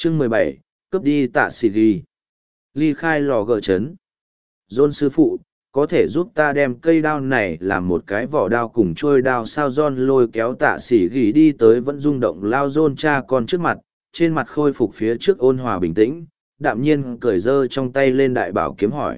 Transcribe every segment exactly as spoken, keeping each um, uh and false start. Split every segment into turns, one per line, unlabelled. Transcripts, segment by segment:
Chương mười bảy, cướp đi tạ xì ghi. Ly khai lò gờ chấn. John sư phụ, có thể giúp ta đem cây đao này làm một cái vỏ đao cùng trôi đao sao? John lôi kéo tạ xỉ ghi đi tới vẫn rung động lao John cha con trước mặt, trên mặt khôi phục phía trước ôn hòa bình tĩnh, đạm nhiên cởi giơ trong tay lên đại bảo kiếm hỏi.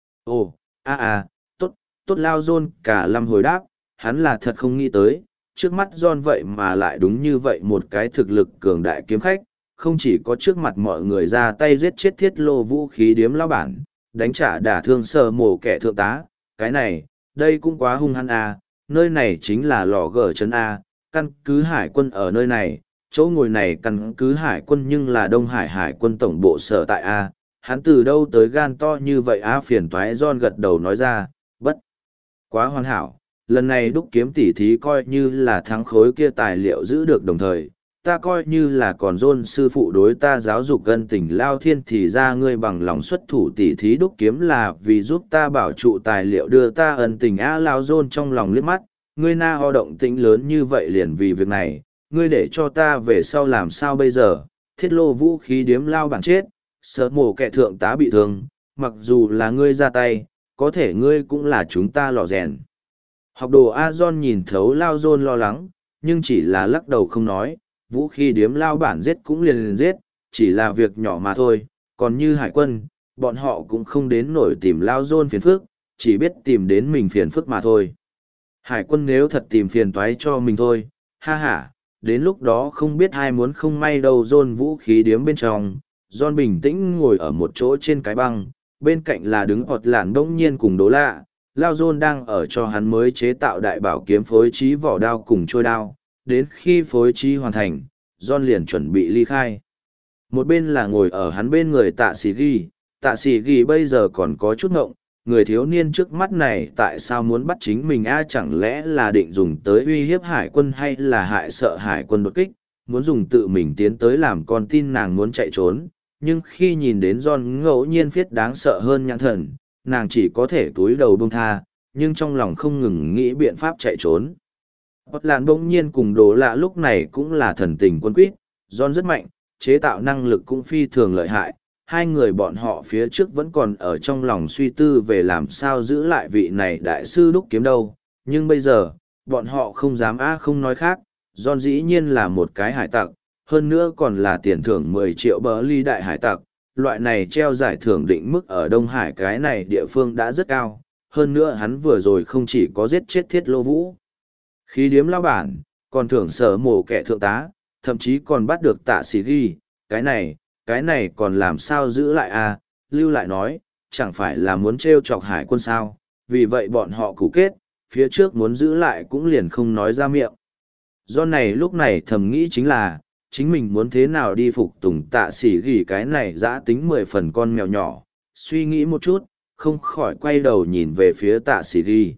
Ồ, a a, tốt, tốt. Lao John cả lâm hồi đáp, hắn là thật không nghĩ tới, trước mắt John vậy mà lại đúng như vậy một cái thực lực cường đại kiếm khách, không chỉ có trước mặt mọi người ra tay giết chết thiết lô vũ khí điếm lao bản, đánh trả đả thương sờ mổ kẻ thượng tá, cái này, đây cũng quá hung hăng a. Nơi này chính là lò gở trấn A, căn cứ hải quân ở nơi này, chỗ ngồi này căn cứ hải quân nhưng là Đông Hải hải quân tổng bộ sở tại A, hắn từ đâu tới gan to như vậy A? Phiền toái John gật đầu nói ra, bất quá hoàn hảo, lần này đúc kiếm tỉ thí coi như là thắng khối kia tài liệu giữ được đồng thời. Ta coi như là còn John sư phụ đối ta giáo dục ân tình lao thiên, thì ra ngươi bằng lòng xuất thủ tỉ thí đúc kiếm là vì giúp ta bảo trụ tài liệu đưa ta ân tình a. Lao John trong lòng liếc mắt, ngươi na ho động tĩnh lớn như vậy liền vì việc này, ngươi để cho ta về sau làm sao bây giờ? Thiết lô vũ khí điếm lao bản chết, sợ mổ kẻ thượng tá bị thương, mặc dù là ngươi ra tay, có thể ngươi cũng là chúng ta lò rèn. Học đồ A. John nhìn thấu Lao John lo lắng, nhưng chỉ là lắc đầu không nói. Vũ khí điếm lao bản giết cũng liền liền giết, chỉ là việc nhỏ mà thôi, còn như hải quân, bọn họ cũng không đến nổi tìm Lao John phiền phức, chỉ biết tìm đến mình phiền phức mà thôi. Hải quân nếu thật tìm phiền toái cho mình thôi, ha ha, đến lúc đó không biết ai muốn không may đâu. John vũ khí điếm bên trong, John bình tĩnh ngồi ở một chỗ trên cái băng, bên cạnh là đứng ọt lản đông nhiên cùng đố lạ, Lao John đang ở cho hắn mới chế tạo đại bảo kiếm phối trí vỏ đao cùng trôi đao. Đến khi phối trí hoàn thành, John liền chuẩn bị ly khai. Một bên là ngồi ở hắn bên người tạ sĩ ghi, tạ sĩ ghi bây giờ còn có chút ngộng, người thiếu niên trước mắt này tại sao muốn bắt chính mình a? Chẳng lẽ là định dùng tới uy hiếp hải quân hay là hại sợ hải quân đột kích, muốn dùng tự mình tiến tới làm con tin nàng muốn chạy trốn. Nhưng khi nhìn đến John ngẫu nhiên phiết đáng sợ hơn nhãn thần, nàng chỉ có thể túi đầu buông tha, nhưng trong lòng không ngừng nghĩ biện pháp chạy trốn. Hot lạn bỗng nhiên cùng đồ lạ lúc này cũng là thần tình quân quýt, John rất mạnh, chế tạo năng lực cũng phi thường lợi hại, hai người bọn họ phía trước vẫn còn ở trong lòng suy tư về làm sao giữ lại vị này đại sư đúc kiếm đâu, nhưng bây giờ, bọn họ không dám a không nói khác, John dĩ nhiên là một cái hải tặc, hơn nữa còn là tiền thưởng mười triệu bờ ly đại hải tặc, loại này treo giải thưởng định mức ở Đông Hải cái này địa phương đã rất cao, hơn nữa hắn vừa rồi không chỉ có giết chết thiết lô vũ khí điếm lao bản, còn thưởng sở mổ kẻ thượng tá, thậm chí còn bắt được tạ sĩ ghi, cái này, cái này còn làm sao giữ lại à? Lưu lại nói, chẳng phải là muốn trêu chọc hải quân sao, vì vậy bọn họ cũ kết, phía trước muốn giữ lại cũng liền không nói ra miệng. Do này lúc này thầm nghĩ chính là, chính mình muốn thế nào đi phục tùng tạ sĩ ghi cái này giã tính mười phần con mèo nhỏ, suy nghĩ một chút, không khỏi quay đầu nhìn về phía tạ sĩ ghi.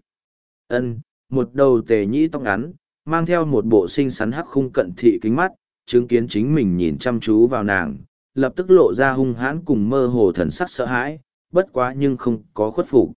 Ân, một đầu tề nhĩ tóc ngắn, mang theo một bộ xinh xắn hắc khung cận thị kính mắt, chứng kiến chính mình nhìn chăm chú vào nàng, lập tức lộ ra hung hãn cùng mơ hồ thần sắc sợ hãi, bất quá nhưng không có khuất phục.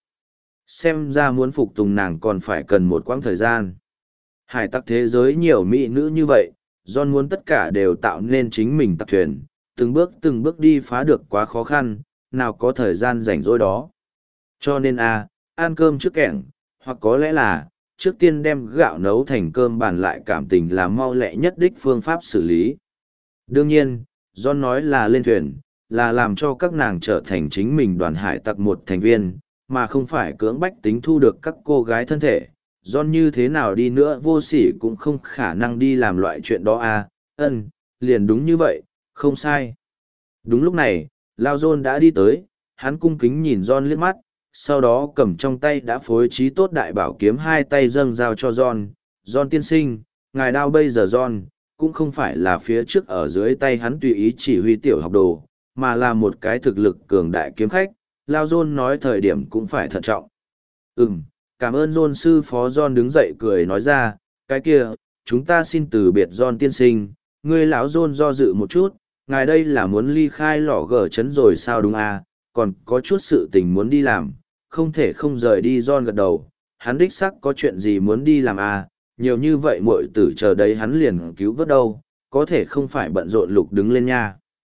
Xem ra muốn phục tùng nàng còn phải cần một quãng thời gian. Hải tặc thế giới nhiều mỹ nữ như vậy, John muốn tất cả đều tạo nên chính mình tặc thuyền, từng bước từng bước đi phá được quá khó khăn, nào có thời gian rảnh rỗi đó. Cho nên a, ăn cơm trước kẻng, hoặc có lẽ là, trước tiên đem gạo nấu thành cơm bàn lại cảm tình là mau lẹ nhất đích phương pháp xử lý. Đương nhiên, John nói là lên thuyền, là làm cho các nàng trở thành chính mình đoàn hải tặc một thành viên, mà không phải cưỡng bách tính thu được các cô gái thân thể. John như thế nào đi nữa vô sỉ cũng không khả năng đi làm loại chuyện đó à, ân, liền đúng như vậy, không sai. Đúng lúc này, Lao John đã đi tới, hắn cung kính nhìn John liếc mắt, sau đó cầm trong tay đã phối trí tốt đại bảo kiếm hai tay dâng giao cho John. John tiên sinh, ngài đao bây giờ John, cũng không phải là phía trước ở dưới tay hắn tùy ý chỉ huy tiểu học đồ, mà là một cái thực lực cường đại kiếm khách, Lao John nói thời điểm cũng phải thận trọng. Ừm, cảm ơn John sư phó. John đứng dậy cười nói ra, cái kia, chúng ta xin từ biệt John tiên sinh, ngươi lão John do dự một chút, ngài đây là muốn ly khai lò gở chấn rồi sao đúng à, còn có chút sự tình muốn đi làm, không thể không rời đi. John gật đầu, hắn đích xác có chuyện gì muốn đi làm à, nhiều như vậy muội tử chờ đấy hắn liền cứu vớt đâu, có thể không phải bận rộn lục đứng lên nha.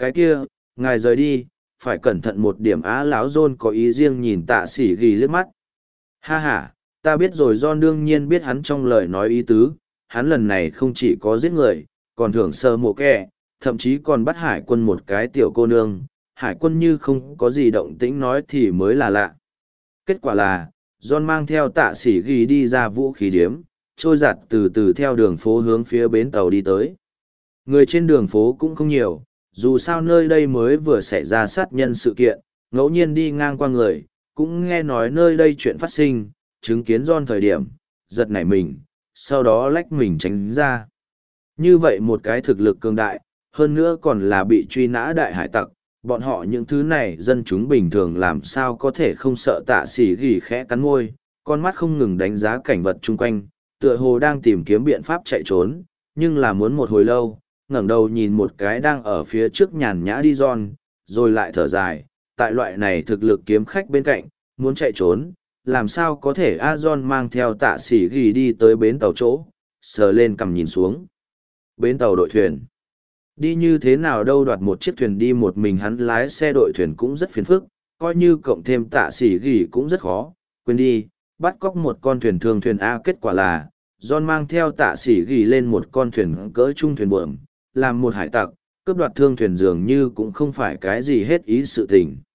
Cái kia, ngài rời đi, phải cẩn thận một điểm á lão John có ý riêng nhìn tạ sĩ ghi liếc mắt. Ha ha, ta biết rồi John đương nhiên biết hắn trong lời nói ý tứ, hắn lần này không chỉ có giết người, còn thưởng sơ mộ kẻ, thậm chí còn bắt hải quân một cái tiểu cô nương, hải quân như không có gì động tĩnh nói thì mới là lạ. Kết quả là, John mang theo tạ sĩ ghi đi ra vũ khí điếm, trôi giặt từ từ theo đường phố hướng phía bến tàu đi tới. Người trên đường phố cũng không nhiều, dù sao nơi đây mới vừa xảy ra sát nhân sự kiện, ngẫu nhiên đi ngang qua người, cũng nghe nói nơi đây chuyện phát sinh, chứng kiến John thời điểm, giật nảy mình, sau đó lách mình tránh ra. Như vậy một cái thực lực cường đại, hơn nữa còn là bị truy nã đại hải tặc, bọn họ những thứ này dân chúng bình thường làm sao có thể không sợ tạ sĩ gỉ khẽ cắn môi, con mắt không ngừng đánh giá cảnh vật chung quanh, tựa hồ đang tìm kiếm biện pháp chạy trốn, nhưng là muốn một hồi lâu, ngẩng đầu nhìn một cái đang ở phía trước nhàn nhã đi John, rồi lại thở dài, tại loại này thực lực kiếm khách bên cạnh, muốn chạy trốn, làm sao có thể A John mang theo tạ sĩ ghi đi tới bến tàu chỗ, sờ lên cầm nhìn xuống. Bến tàu đội thuyền. Đi như thế nào đâu đoạt một chiếc thuyền đi một mình hắn lái xe đội thuyền cũng rất phiền phức, coi như cộng thêm tạ sĩ ghi cũng rất khó, quên đi, bắt cóc một con thuyền thường thuyền A kết quả là, John mang theo tạ sĩ ghi lên một con thuyền cỡ trung thuyền buồm, làm một hải tặc, cướp đoạt thương thuyền dường như cũng không phải cái gì hết ý sự tình.